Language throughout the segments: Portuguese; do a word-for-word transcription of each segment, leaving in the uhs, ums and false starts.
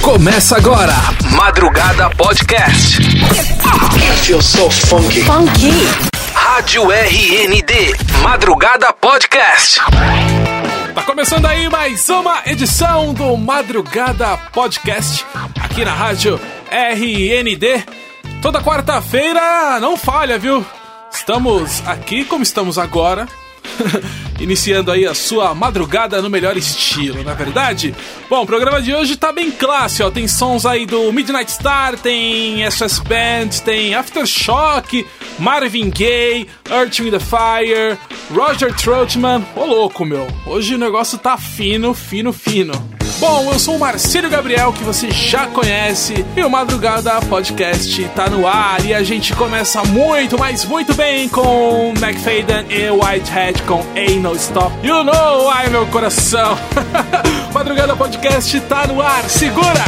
Começa agora, Madrugada Podcast. I feel so funky. Funky. Rádio R N D, Madrugada Podcast. Tá começando aí mais uma edição do Madrugada Podcast, aqui na Rádio R N D. Toda quarta-feira, não falha, viu? Estamos aqui como estamos agora, iniciando aí a sua madrugada no melhor estilo, não é verdade? Bom, o programa de hoje tá bem classe, ó. Tem sons aí do Midnight Star, tem S S Band, tem Aftershock, Marvin Gaye, Earth, Wind and Fire, Roger Troutman. Ô louco, meu. Hoje o negócio tá fino, fino, fino. Bom, eu sou o Marcílio Gabriel, que você já conhece, e o Madrugada Podcast tá no ar, e a gente começa muito, mas muito bem com McFadden e Whitehead com Ain't No Stop. You know, ai meu coração. Madrugada Podcast tá no ar, segura!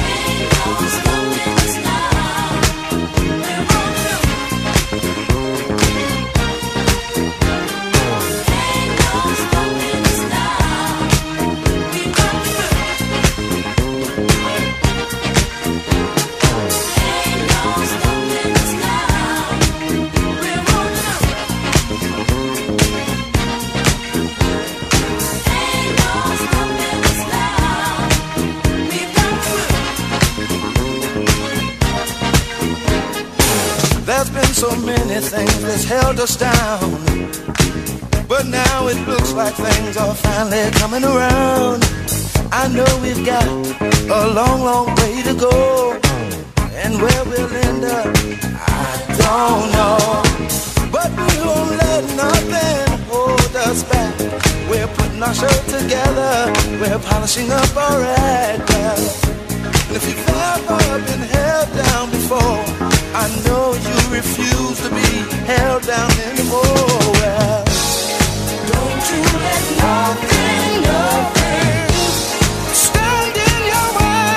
So many things that's held us down, but now it looks like things are finally coming around. I know we've got a long, long way to go, and where we'll end up, I don't know. But we won't let nothing hold us back. We're putting our show together, we're polishing up our act. And if you've ever been held down before, I know you refuse to be held down anymore. Well, don't you let nothing, nothing stand in your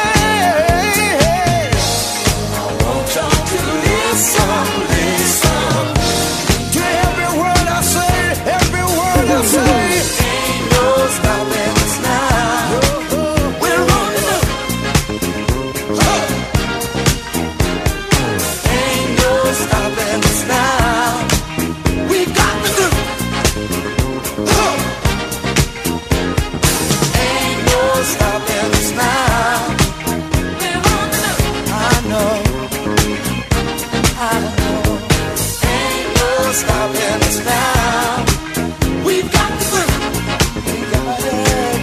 way. I want y'all to listen, listen to every word I say, every word I say. Ain't no stopping us now. We're rolling up. Stopping us now. We got to do. Oh. Ain't no stopping us now. I know, I know. Ain't no stopping us now. We got to do. We got it.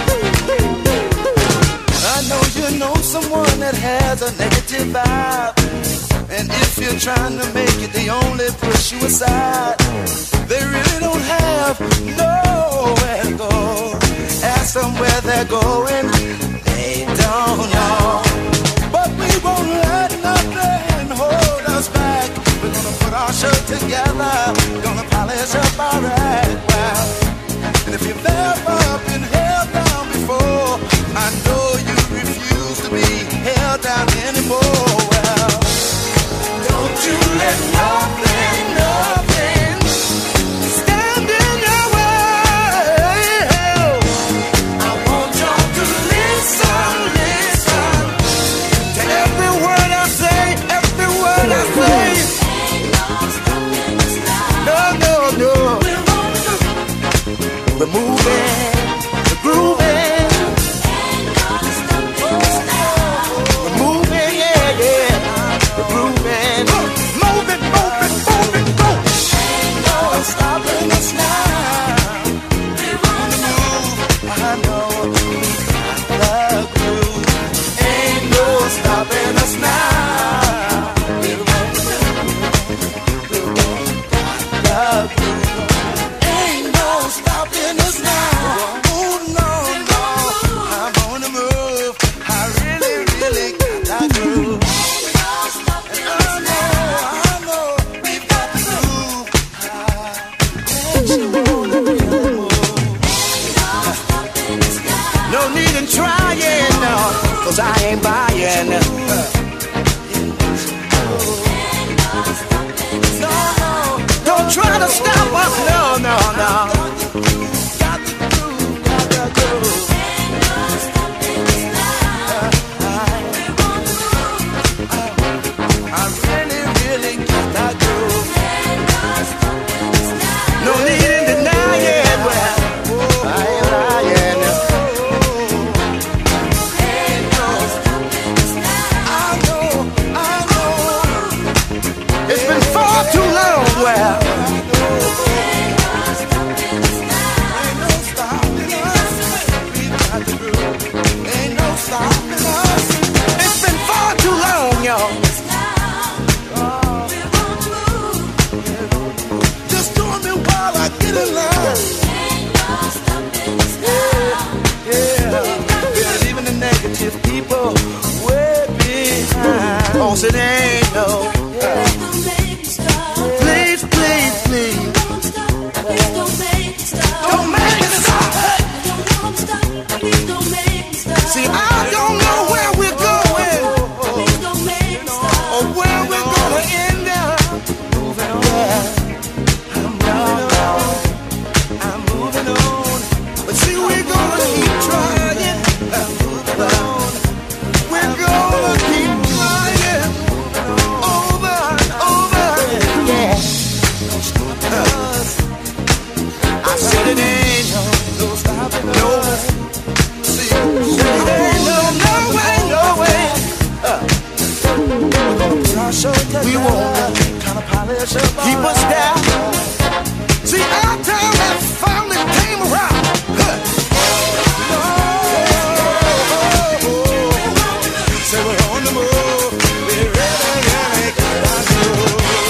I know you know someone that has a negative vibe. And if you're trying to make it, they only push you aside. They really don't have nowhere to go. Ask them where they're going, they don't know. But we won't let nothing hold us back. We're gonna put our show together, gonna polish up our act. Well, and if you've ever been held down before, I know you refuse to be held down anymore. Well, don't you let nothing, nothing stand in your way. I want y'all to listen, listen to every word I say, every word I say. No, no, no. We're moving, we're grooving. We're moving, yeah, yeah. We're grooving. Stopping us now. We're on the move. I know we got the groove. Ain't no stopping us now. We're on the move. Got the groove. Ain't no stopping us now. Oh no, no, I'm on the move. I really, really got that groove. No need in trying, no, cause I ain't buying. No, no, don't try to stop us, no, no, no. Got the groove, got the groove. 'cause it ain't no. Please, please, please. Don't make me stop. See, I don't know where we're going or where we're gonna end up. Moving on. I'm moving on. I'm moving on. But see, we're gonna keep trying. I'm moving on. We're gonna keep trying over and over. Yeah. I said it ain't no, no stopping, no. See, it ain't no, no way, no way. Uh. We won't kind of polish up, keep us down. See, our time has finally came around. Huh. Oh, so we're on the move. We're ready, ready, got to move.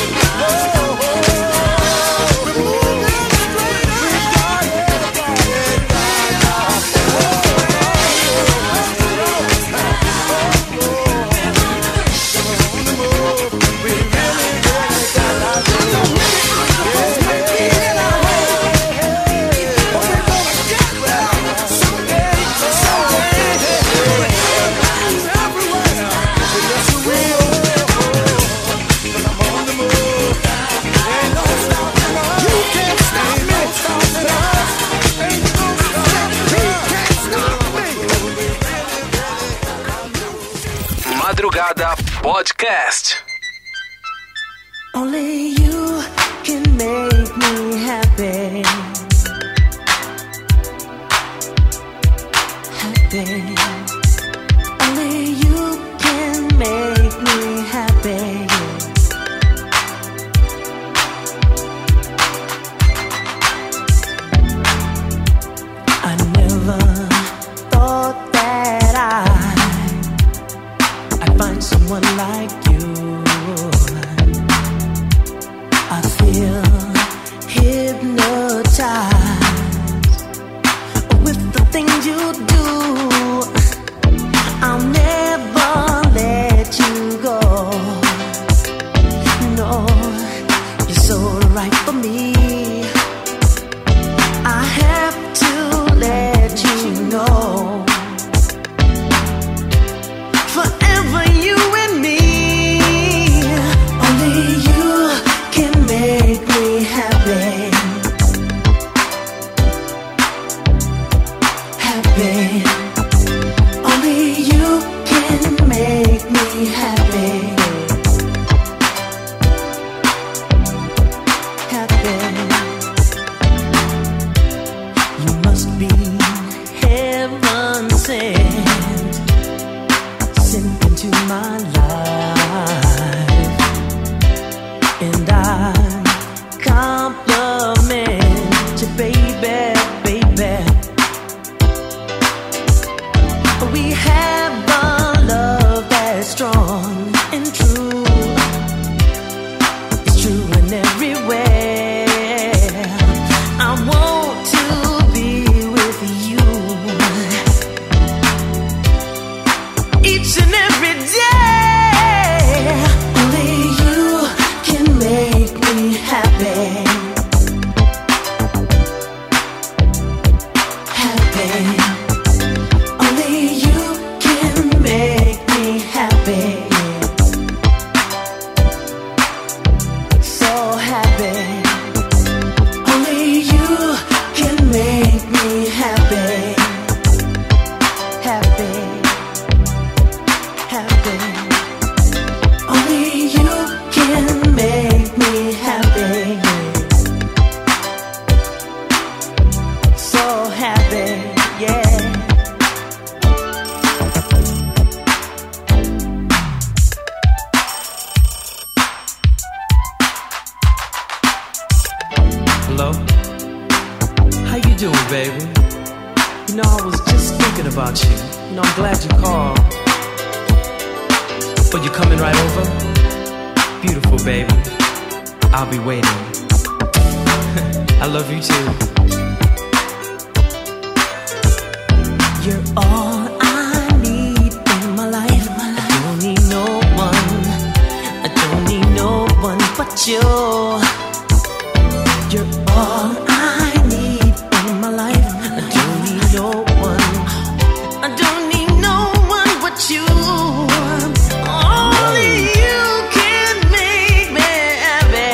Madrugada Podcast. Only you can make me happy. Happy. Only you can make me happy. I never thought that I find someone like you. I feel hypnotized with the things you do. I'll never let you go. No, you're so right for me. I have to let you know. Forever you and me. Only you can make me happy. Happy. Only you can make me happy. Happy. You must be heaven sent. Sent into my life, and I compliment you, baby, baby. We have a love that's strong and true. It's true in everywhere. I want to be with you each and every day. Only you can make me happy. Happy. Only you can make me happy. So happy. Only you can make me happy. Happy. Happy. Only you can make me happy. So happy, yeah. Hello? How you doing, baby? You know, I was just thinking about you. You know, I'm glad you called. But you coming right over? Beautiful, baby. I'll be waiting. I love you too. You're all I need in my life. I don't need no one you. You're all I need in my life. I don't need no one. I don't need no one but you. Only you can make me happy.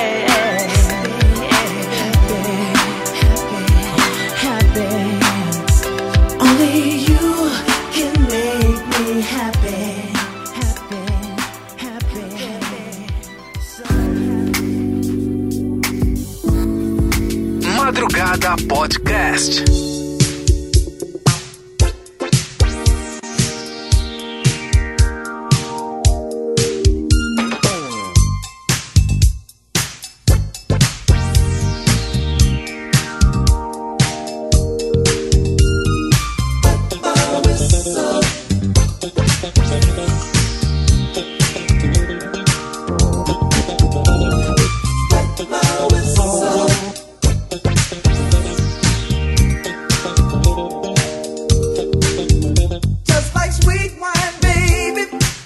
Happy, happy. Only you can make me happy. Happy, happy, so happy. Madrugada Podcast. Just like sweet wine, baby.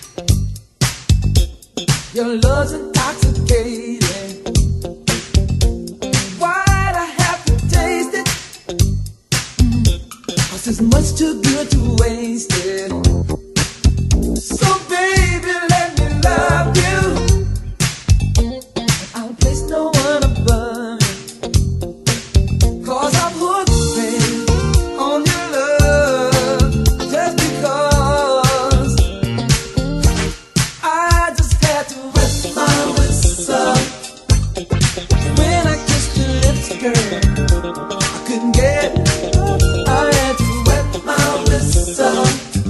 Your love's intoxicating. Why'd I have to taste it? 'Cause it's much too good to waste it. So baby, let me love you. I'll place no one above you. 'Cause I'm hooked, baby, on your love. Just because I just had to wet my whistle. When I kissed your lips, girl, I couldn't get it. I had to wet my whistle.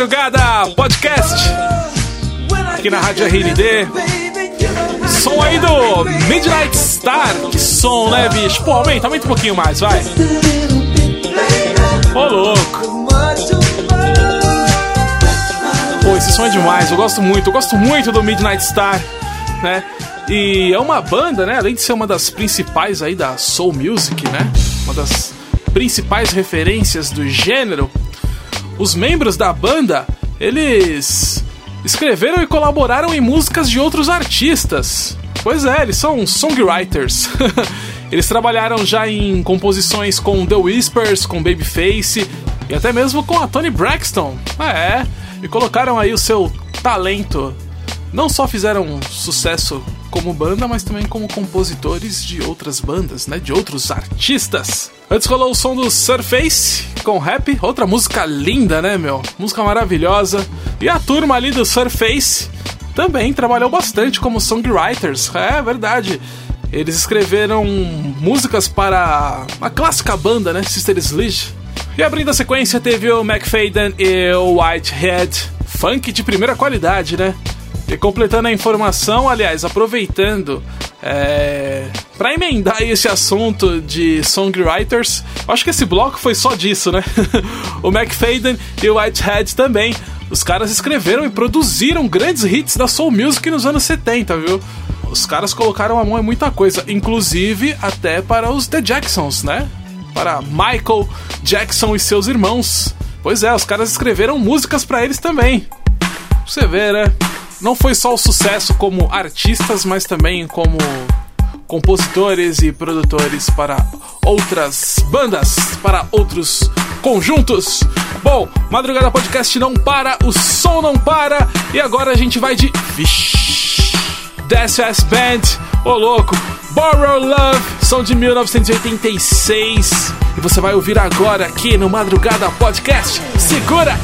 Madrugada Podcast, aqui na Rádio R N D. Som aí do Midnight Star. Que som, né, bicho? Pô, aumenta, aumenta um pouquinho mais, vai. Ô, louco. Pô, esse som é demais, eu gosto muito. Eu gosto muito do Midnight Star, né? E é uma banda, né, além de ser uma das principais aí da Soul Music, né? Uma das principais referências do gênero. Os membros da banda, eles escreveram e colaboraram em músicas de outros artistas. Pois é, eles são songwriters. Eles trabalharam já em composições com The Whispers, com Babyface e até mesmo com a Toni Braxton. É, e colocaram aí o seu talento. Não só fizeram sucesso como banda, mas também como compositores de outras bandas, né? De outros artistas. Antes rolou o som do Surface com Rap, outra música linda, né, meu? Música maravilhosa. E a turma ali do Surface também trabalhou bastante como songwriters. É verdade. Eles escreveram músicas para a clássica banda, né? Sister Sledge. E abrindo a sequência teve o McFadden e o Whitehead. Funk de primeira qualidade, né? E completando a informação, aliás, aproveitando é, para emendar esse assunto de songwriters, acho que esse bloco foi só disso, né? O McFadden e o Whitehead também. Os caras escreveram e produziram grandes hits da Soul Music nos anos setenta, viu? Os caras colocaram a mão em muita coisa, inclusive até para os The Jacksons, né? Para Michael Jackson e seus irmãos. Pois é, os caras escreveram músicas para eles também. Você vê, né? Não foi só o sucesso como artistas, mas também como compositores e produtores para outras bandas, para outros conjuntos. Bom, Madrugada Podcast não para, o som não para, e agora a gente vai de... Vixe! Death S Band, ô louco, Borrow Love, som de mil novecentos e oitenta e seis, e você vai ouvir agora aqui no Madrugada Podcast. Segura!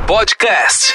Podcast.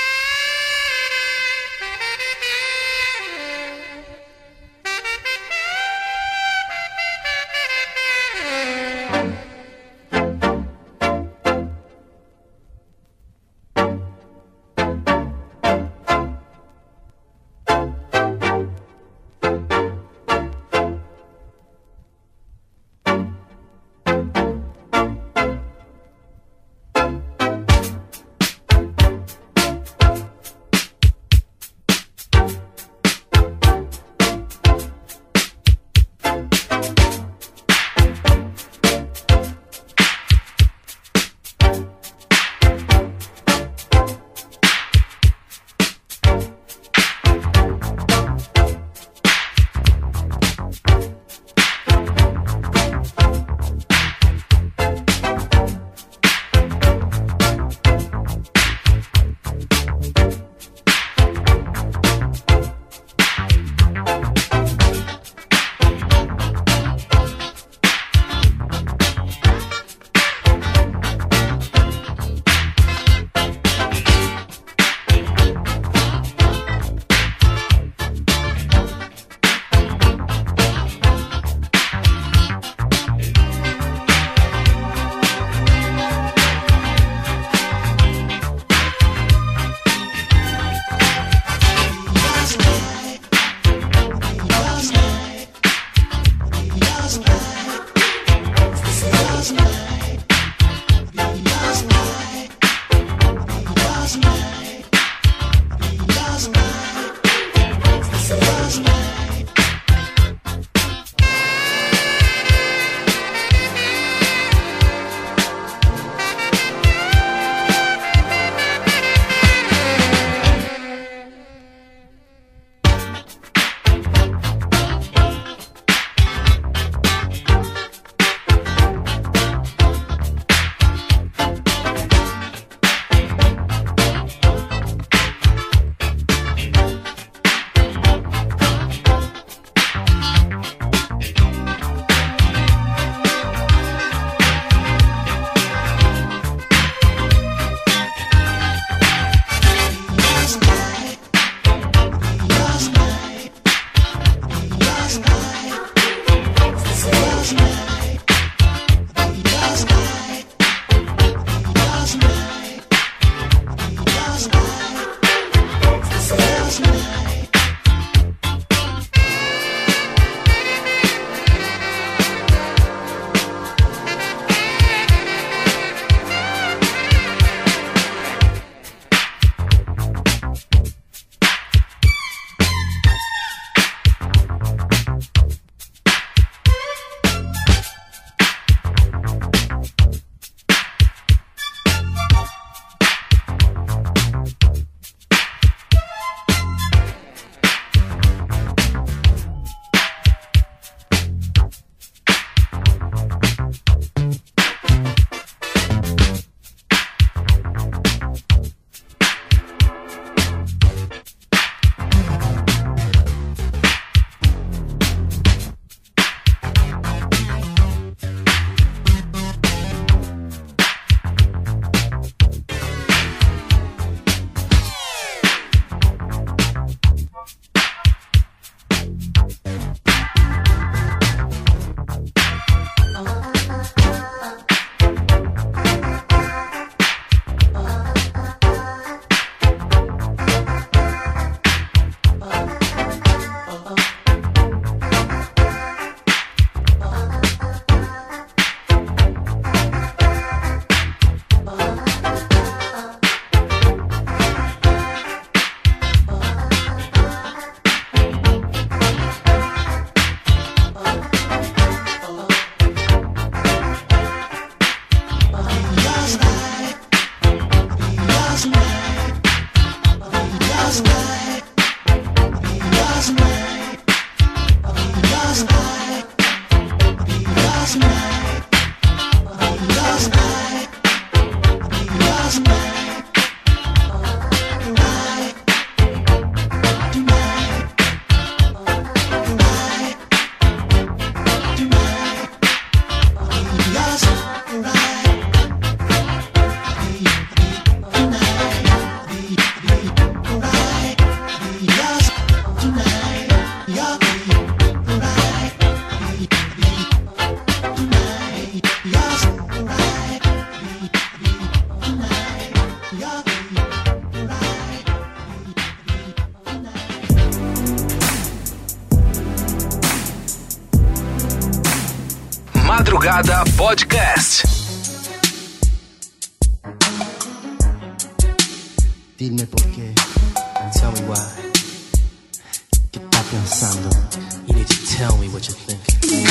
Madrugada Podcast. Dime por qué. Tell me why. ¿Qué estás pensando? You need to tell me what you're thinking.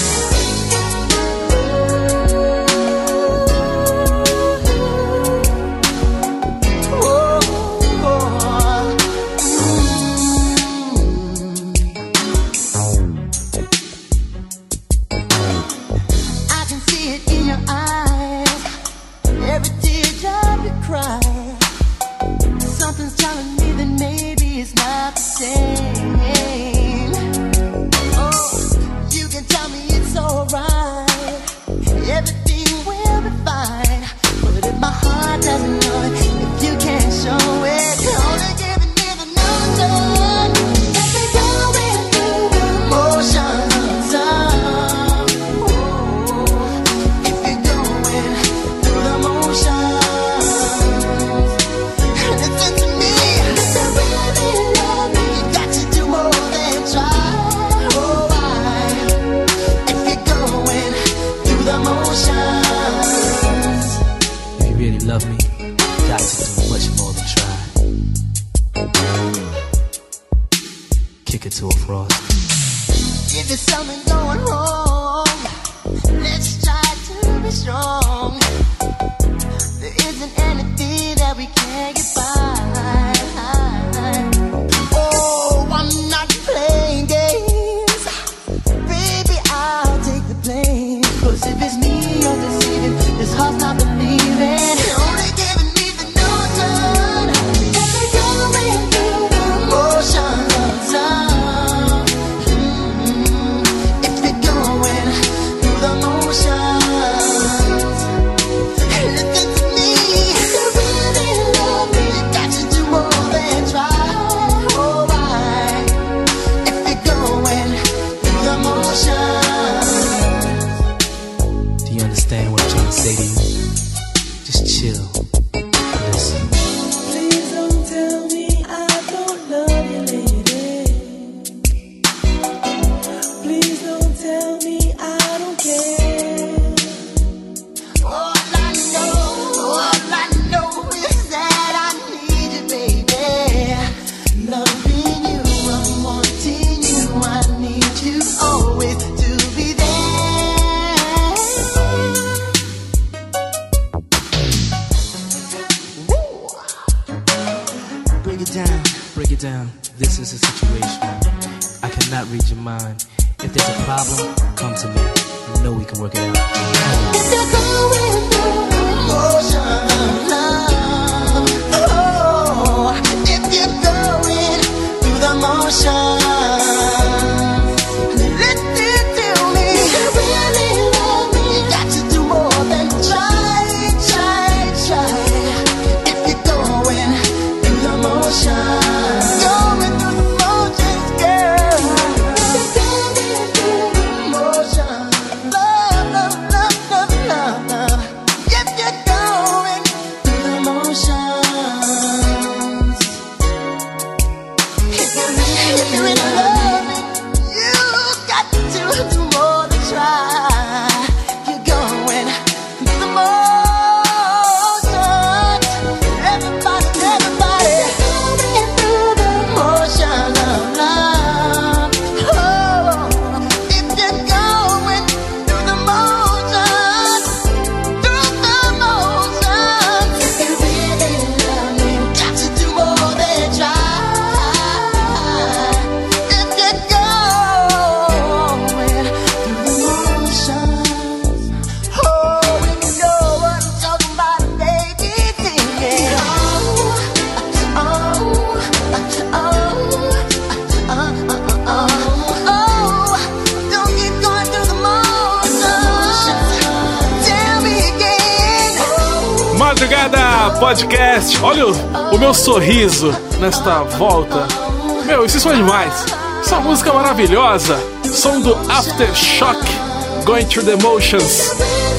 Podcast. Olha o, o meu sorriso nesta volta. Meu, isso foi demais. Essa música maravilhosa. Som do Aftershock, Going Through the Motions.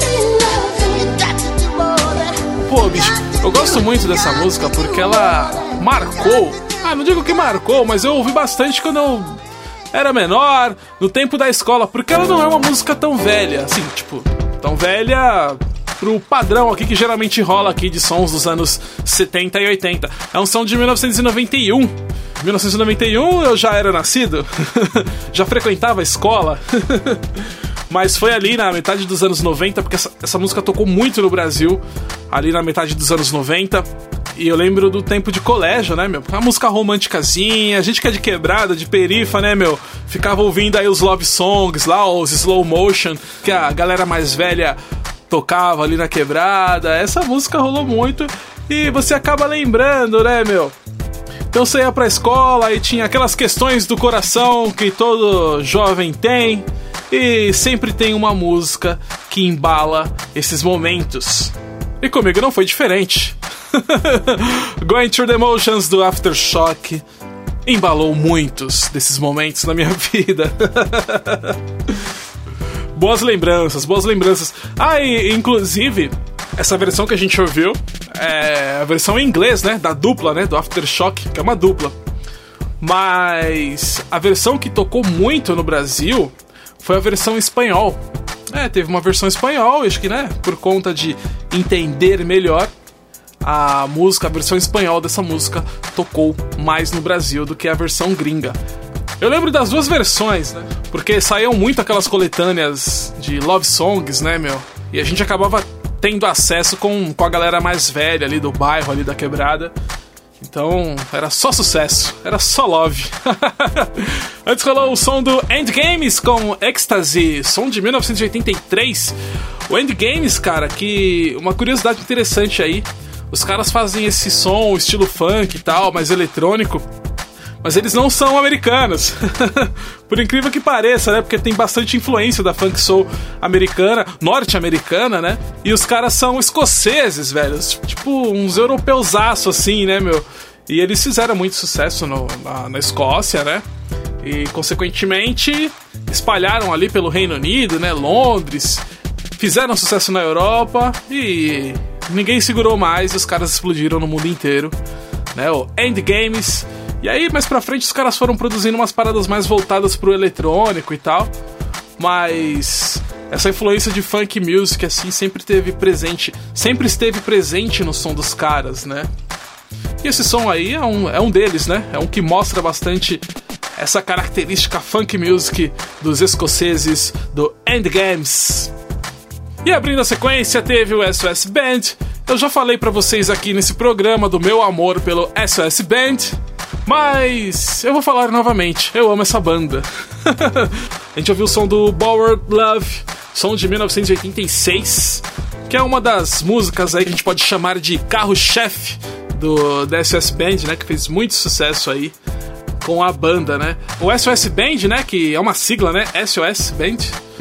Pô, bicho, eu gosto muito dessa música porque ela marcou. Ah, não digo que marcou, mas eu ouvi bastante quando eu era menor, no tempo da escola, porque ela não é uma música tão velha, assim, tipo, tão velha pro padrão aqui que geralmente rola aqui de sons dos anos setenta e oitenta. É um som de mil novecentos e noventa e um. Em mil novecentos e noventa e um eu já era nascido, já frequentava a escola, mas foi ali na metade dos anos noventa, porque essa, essa música tocou muito no Brasil, ali na metade dos anos noventa. E eu lembro do tempo de colégio, né, meu? Uma música românticazinha, a gente que é de quebrada, de perifa, né, meu? Ficava ouvindo aí os love songs lá, os slow motion, que a galera mais velha tocava ali na quebrada. Essa música rolou muito e você acaba lembrando, né, meu? Então você ia pra escola e tinha aquelas questões do coração que todo jovem tem, e sempre tem uma música que embala esses momentos. E comigo não foi diferente. Going Through the Motions do Aftershock embalou muitos desses momentos na minha vida. Boas lembranças, boas lembranças. Ah, e inclusive, essa versão que a gente ouviu é a versão em inglês, né? Da dupla, né? Do Aftershock, que é uma dupla. Mas a versão que tocou muito no Brasil foi a versão em espanhol. É, teve uma versão em espanhol, acho que, né? Por conta de entender melhor a música, a versão em espanhol dessa música tocou mais no Brasil do que a versão gringa. Eu lembro das duas versões, né? Porque saíam muito aquelas coletâneas de love songs, né, meu? E a gente acabava tendo acesso com, com a galera mais velha ali do bairro, ali da quebrada. Então, era só sucesso, era só love. Antes rolou o som do Endgames com Ecstasy, som de mil novecentos e oitenta e três. O Endgames, cara, que uma curiosidade interessante aí, os caras fazem esse som, estilo funk e tal, mais eletrônico, mas eles não são americanos. Por incrível que pareça, né? Porque tem bastante influência da funk soul americana, norte-americana, né? E os caras são escoceses, velho. Tipo, uns europeusaço assim, né, meu? E eles fizeram muito sucesso no, na, na Escócia, né? E, consequentemente, espalharam ali pelo Reino Unido, né? Londres. Fizeram sucesso na Europa e ninguém segurou mais. E os caras explodiram no mundo inteiro, né? O Endgames. E aí, mais pra frente, os caras foram produzindo umas paradas mais voltadas pro eletrônico e tal. Mas essa influência de funk music, assim, sempre teve presente, sempre esteve presente no som dos caras, né? E esse som aí é um, é um deles, né? É um que mostra bastante essa característica funk music dos escoceses do Endgames. E abrindo a sequência, teve o S O S Band. Eu já falei pra vocês aqui nesse programa do meu amor pelo S O S Band, mas eu vou falar novamente, eu amo essa banda. A gente ouviu o som do Borrowed Love, som de mil novecentos e oitenta e seis, que é uma das músicas aí que a gente pode chamar de carro-chefe do da S O S Band, né, que fez muito sucesso aí com a banda, né? O S O S Band, né, que é uma sigla, né, S O S Band,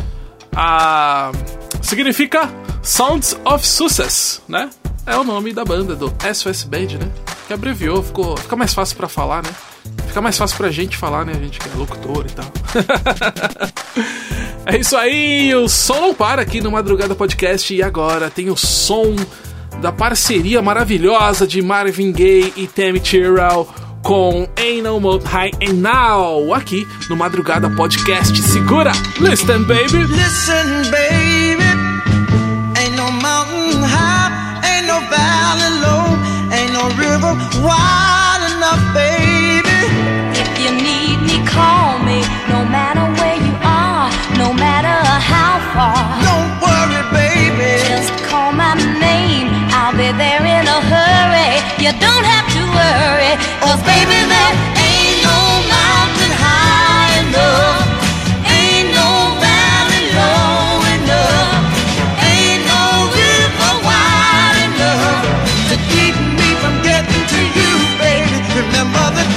a... significa Sounds of Success, né? É o nome da banda, do S O S Band, né? Que abreviou, ficou, fica mais fácil pra falar, né? Fica mais fácil pra gente falar, né? A gente que é locutor e tal. É isso aí, o som não para aqui no Madrugada Podcast. E agora tem o som da parceria maravilhosa de Marvin Gaye e Tammy Terrell com Ain't No More High and Now, aqui no Madrugada Podcast. Segura! Listen, baby! Listen, baby, ain't no mountain high, ain't no valley low, ain't no river wide enough, baby. If you need me, call me, no matter where you are, no matter how far. Don't worry, baby, Just call my name, I'll be there in a hurry. You don't have to worry, cause baby, there ain't no mountain high enough, ain't no valley low enough, ain't no river wide enough to keep me from getting to you, baby. Remember the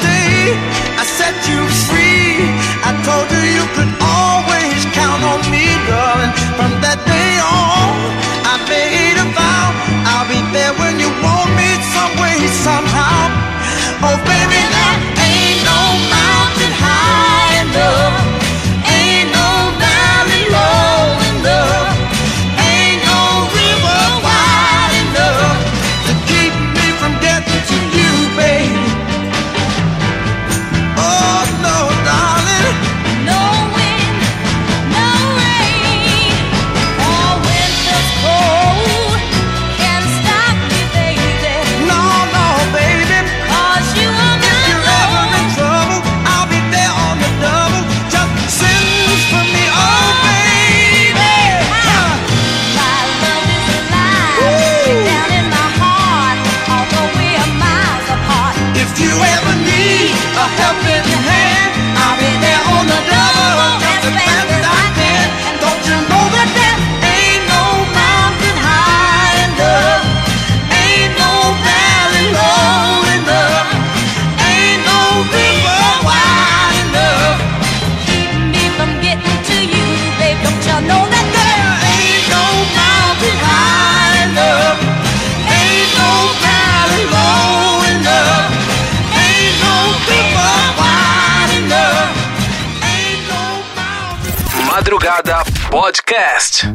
helping hand. I'll be there on the double just as fast as I can. And don't you know that there ain't no mountain high enough, ain't no valley low enough, ain't no river wide enough. Keep me from getting to you, babe. Don't you know that there Ain't no mountain high enough, ain't no valley low enough, ain't no river wide enough, ain't no mountain. Madrugada Podcast.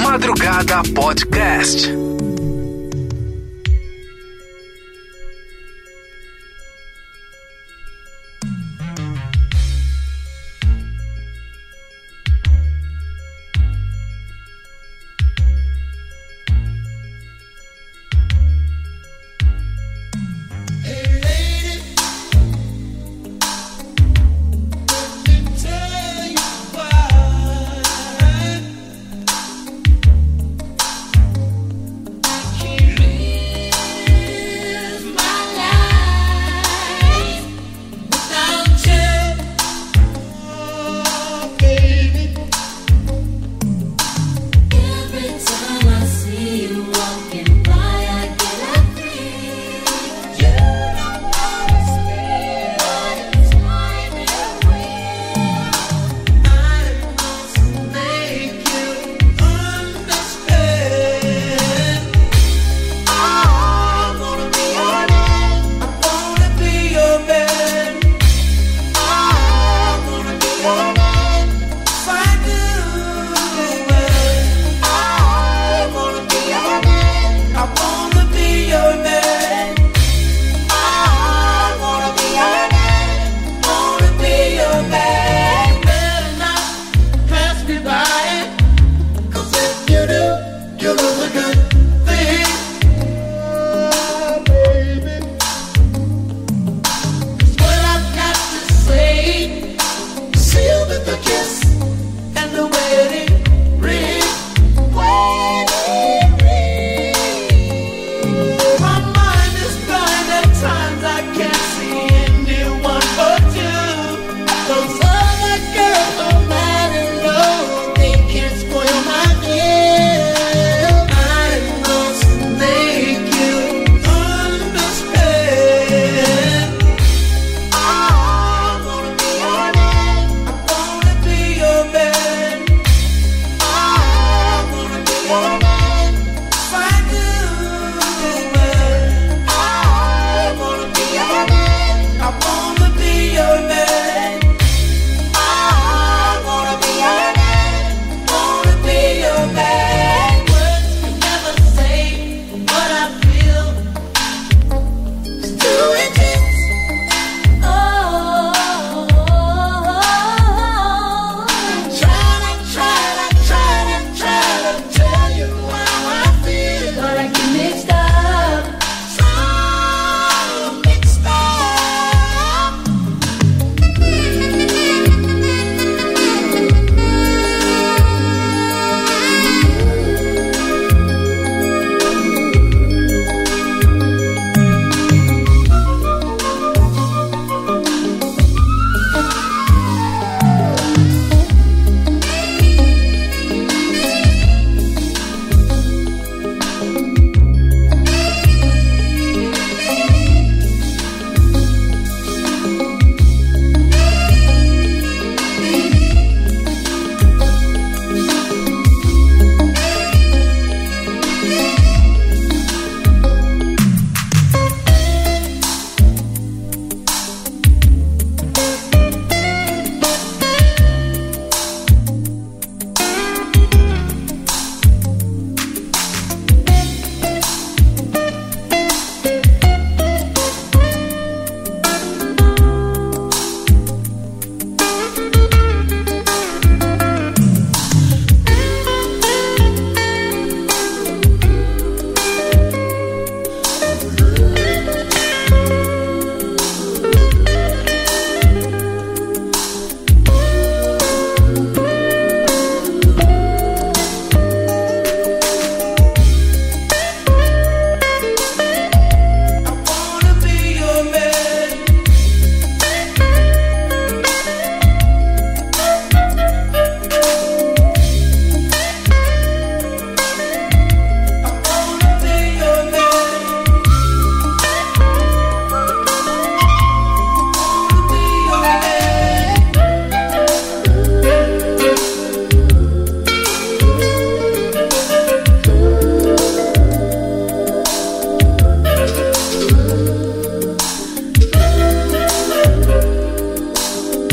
Madrugada Podcast.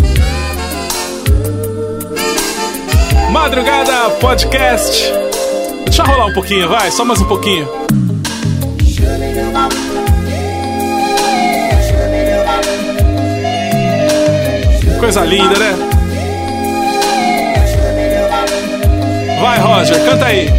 Madrugada Podcast. Deixa rolar um pouquinho, vai, só mais um pouquinho. Coisa linda, né? Vai, Roger, canta aí.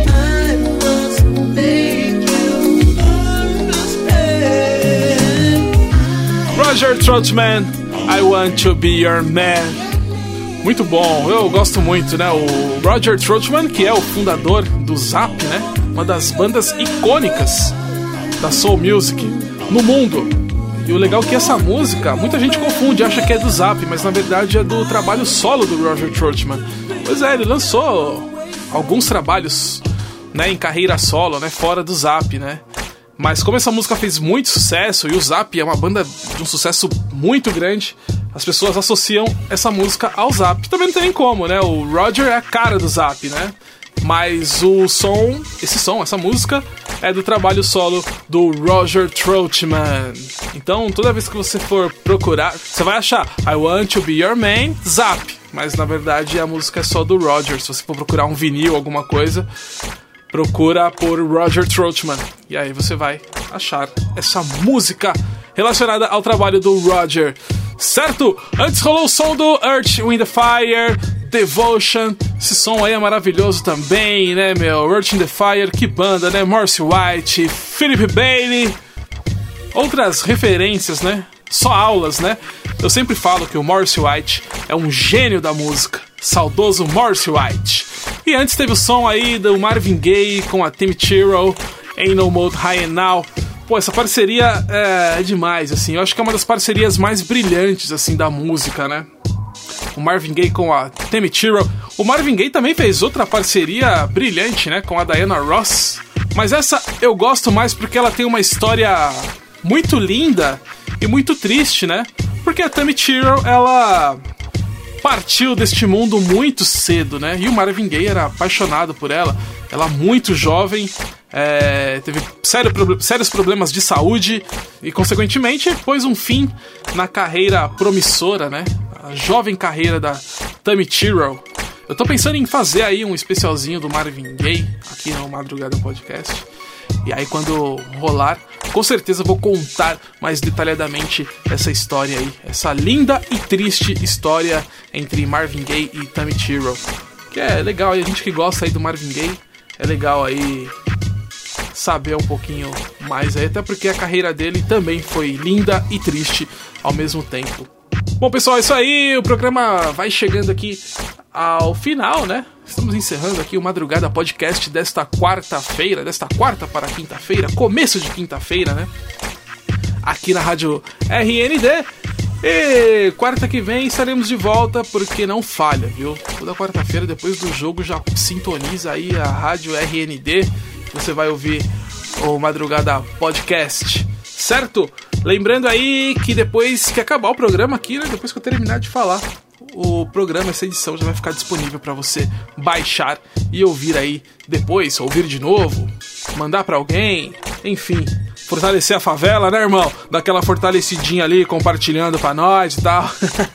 Roger Troutman, I want to be your man. Muito bom, eu gosto muito, né? O Roger Troutman, que é o fundador do Zap, né? Uma das bandas icônicas da Soul Music no mundo. E o legal é que essa música, muita gente confunde, acha que é do Zap, mas na verdade é do trabalho solo do Roger Troutman. Pois é, ele lançou alguns trabalhos, né, em carreira solo, né, fora do Zap, né? Mas como essa música fez muito sucesso e o Zap é uma banda de um sucesso muito grande, as pessoas associam essa música ao Zap. Também não tem nem como, né? O Roger é a cara do Zap, né? Mas o som, esse som, essa música é do trabalho solo do Roger Troutman. Então, toda vez que você for procurar, você vai achar I Want to Be Your Man, Zap. Mas na verdade a música é só do Roger. Se você for procurar um vinil, alguma coisa, procura por Roger Troutman. E aí você vai achar essa música relacionada ao trabalho do Roger. Certo? Antes rolou o som do Earth, Wind and Fire, Devotion. Esse som aí é maravilhoso também, né, meu? Earth, Wind and Fire, que banda, né? Morris White, Philip Bailey. Outras referências, né? Só aulas, né? Eu sempre falo que o Morris White é um gênio da música. Saudoso Morris White. E antes teve o som aí do Marvin Gaye com a Timmy Tyrrell, Ain't No Mode High and Now. Pô, essa parceria é, é demais, assim. Eu acho que é uma das parcerias mais brilhantes, assim, da música, né? O Marvin Gaye com a Timmy Tyrrell. O Marvin Gaye também fez outra parceria brilhante, né? Com a Diana Ross. Mas essa eu gosto mais porque ela tem uma história muito linda e muito triste, né? Porque a Timmy Tyrrell, ela partiu deste mundo muito cedo, né? E o Marvin Gaye era apaixonado por ela. Ela muito jovem... É, teve sério, sérios problemas de saúde e, consequentemente, pôs um fim na carreira promissora, né? A jovem carreira da Tammy Tyrrell. Eu tô pensando em fazer aí um especialzinho do Marvin Gaye aqui no Madrugada Podcast. E aí, quando rolar, com certeza vou contar mais detalhadamente essa história aí. Essa linda e triste história entre Marvin Gaye e Tammy Tyrrell. Que é legal, e a gente que gosta aí do Marvin Gaye, é legal aí saber um pouquinho mais aí, até porque a carreira dele também foi linda e triste ao mesmo tempo. Bom, pessoal, é isso aí, o programa vai chegando aqui ao final, né? Estamos encerrando aqui o Madrugada Podcast desta quarta-feira, desta quarta para quinta-feira, começo de quinta-feira, né? Aqui na Rádio R N D. E quarta que vem estaremos de volta, porque não falha, viu? Toda quarta-feira, depois do jogo, já sintoniza aí a Rádio R N D. Você vai ouvir o Madrugada Podcast, certo? Lembrando aí que depois que acabar o programa aqui, né, depois que eu terminar de falar, o programa, essa edição já vai ficar disponível para você baixar e ouvir aí depois, ouvir de novo, mandar para alguém, enfim, fortalecer a favela, né, irmão? Dar aquela fortalecidinha ali, compartilhando pra nós e tal.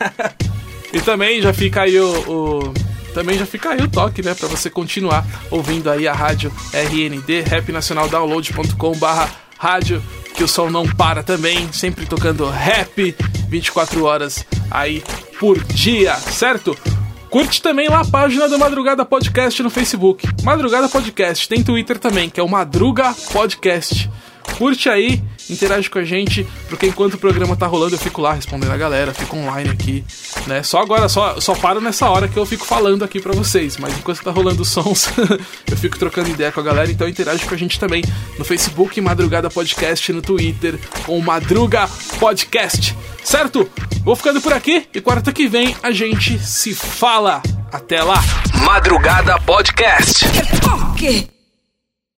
E também já fica aí o... o... Também já fica aí o toque, né, pra você continuar ouvindo aí a rádio R N D, rap nacional download ponto com barra rádio, que o som não para também, sempre tocando rap, vinte e quatro horas aí por dia, certo? Curte também lá a página do Madrugada Podcast no Facebook, Madrugada Podcast, tem Twitter também, que é o Madruga Podcast. Curte aí, interage com a gente, porque enquanto o programa tá rolando eu fico lá respondendo a galera, fico online aqui, né? Só agora, só, só paro nessa hora que eu fico falando aqui pra vocês, mas enquanto tá rolando os sons, eu fico trocando ideia com a galera, então interage com a gente também no Facebook, Madrugada Podcast, no Twitter, com o Madruga Podcast, certo? Vou ficando por aqui e quarta que vem a gente se fala. Até lá! Madrugada Podcast. Okay.